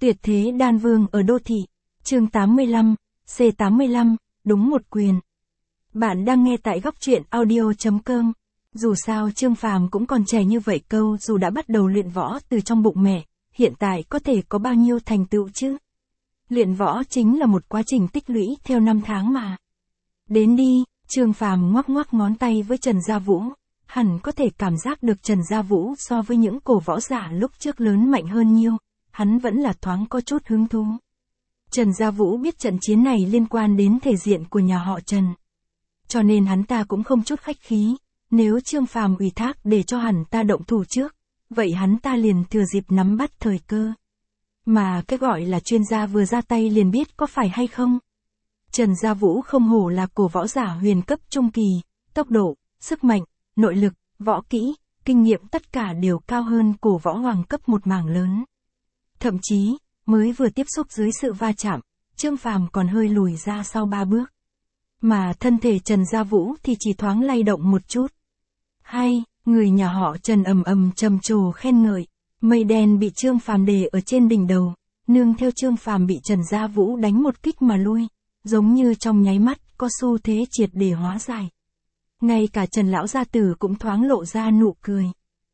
Tuyệt thế đan vương ở đô thị. Chương 85, C85, đúng một quyền. Bạn đang nghe tại góc truyện audio.com. Dù sao Trương Phàm cũng còn trẻ như vậy câu, dù đã bắt đầu luyện võ từ trong bụng mẹ, hiện tại có thể có bao nhiêu thành tựu chứ? Luyện võ chính là một quá trình tích lũy theo năm tháng mà. Đến đi, Trương Phàm ngoắc ngoắc ngón tay với Trần Gia Vũ. Hẳn có thể cảm giác được Trần Gia Vũ so với những cổ võ giả lúc trước lớn mạnh hơn nhiều, hắn vẫn là thoáng có chút hứng thú. Trần Gia Vũ biết trận chiến này liên quan đến thể diện của nhà họ Trần. Cho nên hắn ta cũng không chút khách khí, nếu Trương Phàm ủy thác để cho hắn ta động thủ trước, vậy hắn ta liền thừa dịp nắm bắt thời cơ. Mà cái gọi là chuyên gia vừa ra tay liền biết có phải hay không. Trần Gia Vũ không hổ là cổ võ giả huyền cấp trung kỳ, tốc độ, sức mạnh, nội lực, võ kỹ, kinh nghiệm tất cả đều cao hơn cổ võ hoàng cấp một mảng lớn. Thậm chí, mới vừa tiếp xúc dưới sự va chạm, Trương Phàm còn hơi lùi ra sau 3 bước. Mà thân thể Trần Gia Vũ thì chỉ thoáng lay động một chút. Hay, người nhà họ Trần ầm ầm trầm trồ khen ngợi, mây đen bị Trương Phàm đè ở trên đỉnh đầu, nương theo Trương Phàm bị Trần Gia Vũ đánh một kích mà lui, giống như trong nháy mắt có xu thế triệt để hóa giải. Ngay cả Trần lão gia tử cũng thoáng lộ ra nụ cười.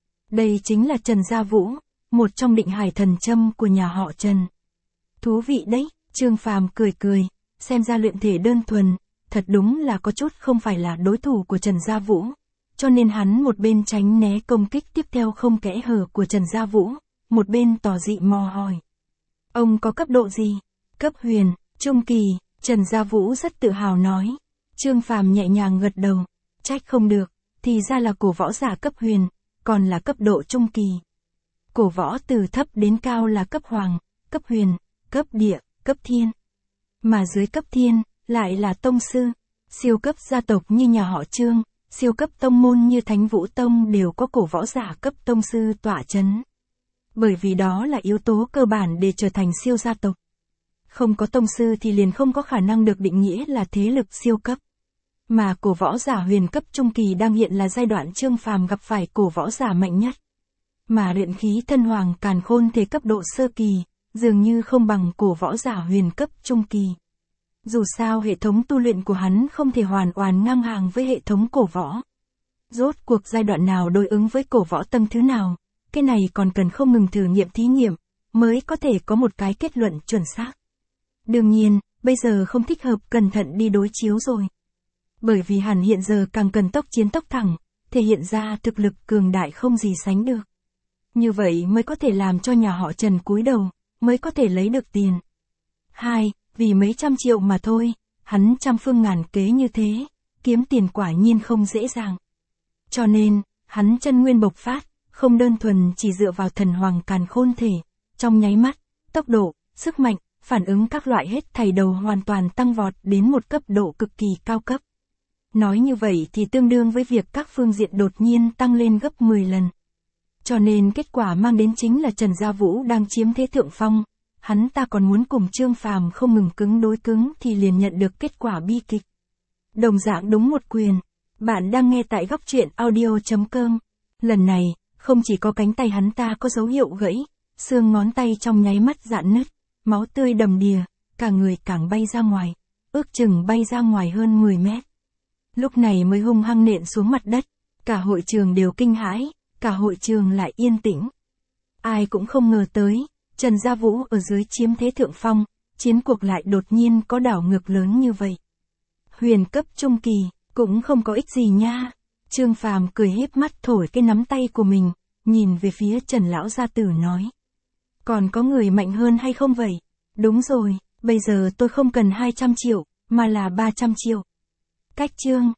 Đây chính là Trần Gia Vũ, một trong định hải thần châm của nhà họ Trần. Thú vị đấy, Trương Phàm cười cười, xem ra luyện thể đơn thuần, thật đúng là có chút không phải là đối thủ của Trần Gia Vũ. Cho nên hắn một bên tránh né công kích tiếp theo không kẽ hở của Trần Gia Vũ, một bên tỏ dị mò hỏi. Ông có cấp độ gì? Cấp huyền, trung kỳ, Trần Gia Vũ rất tự hào nói. Trương Phàm nhẹ nhàng gật đầu, trách không được, thì ra là cổ võ giả cấp huyền, còn là cấp độ trung kỳ. Cổ võ từ thấp đến cao là cấp hoàng, cấp huyền, cấp địa, cấp thiên. Mà dưới cấp thiên, lại là tông sư. Siêu cấp gia tộc như nhà họ Trương, siêu cấp tông môn như Thánh Vũ Tông đều có cổ võ giả cấp tông sư tọa chấn. Bởi vì đó là yếu tố cơ bản để trở thành siêu gia tộc. Không có tông sư thì liền không có khả năng được định nghĩa là thế lực siêu cấp. Mà cổ võ giả huyền cấp trung kỳ đang hiện là giai đoạn Trương Phàm gặp phải cổ võ giả mạnh nhất. Mà luyện khí thân hoàng càn khôn thể cấp độ sơ kỳ, dường như không bằng cổ võ giả huyền cấp trung kỳ. Dù sao hệ thống tu luyện của hắn không thể hoàn toàn ngang hàng với hệ thống cổ võ. Rốt cuộc giai đoạn nào đối ứng với cổ võ tầng thứ nào, cái này còn cần không ngừng thử nghiệm thí nghiệm, mới có thể có một cái kết luận chuẩn xác. Đương nhiên, bây giờ không thích hợp cẩn thận đi đối chiếu rồi. Bởi vì hắn hiện giờ càng cần tốc chiến tốc thẳng, thể hiện ra thực lực cường đại không gì sánh được. Như vậy mới có thể làm cho nhà họ Trần cúi đầu, mới có thể lấy được tiền. 2. Vì mấy trăm triệu mà thôi, hắn trăm phương ngàn kế như thế, kiếm tiền quả nhiên không dễ dàng. Cho nên, hắn chân nguyên bộc phát, không đơn thuần chỉ dựa vào thần hoàng càn khôn thể, trong nháy mắt, tốc độ, sức mạnh, phản ứng các loại hết thảy đầu hoàn toàn tăng vọt đến một cấp độ cực kỳ cao cấp. Nói như vậy thì tương đương với việc các phương diện đột nhiên tăng lên gấp 10 lần. Cho nên kết quả mang đến chính là Trần Gia Vũ đang chiếm thế thượng phong, hắn ta còn muốn cùng Trương Phàm không ngừng cứng đối cứng thì liền nhận được kết quả bi kịch. Đồng dạng đúng một quyền, bạn đang nghe tại góc truyện audio.com. Lần này, không chỉ có cánh tay hắn ta có dấu hiệu gãy, xương ngón tay trong nháy mắt rạn nứt, máu tươi đầm đìa, cả người càng bay ra ngoài, ước chừng bay ra ngoài hơn 10 mét. Lúc này mới hung hăng nện xuống mặt đất, cả hội trường đều kinh hãi, cả hội trường lại yên tĩnh. Ai cũng không ngờ tới, Trần Gia Vũ ở dưới chiếm thế thượng phong, chiến cuộc lại đột nhiên có đảo ngược lớn như vậy. Huyền cấp trung kỳ, cũng không có ích gì nha. Trương Phàm cười híp mắt thổi cái nắm tay của mình, nhìn về phía Trần lão gia tử nói. Còn có người mạnh hơn hay không vậy? Đúng rồi, bây giờ tôi không cần 200 triệu, mà là 300 triệu. Cách Trương,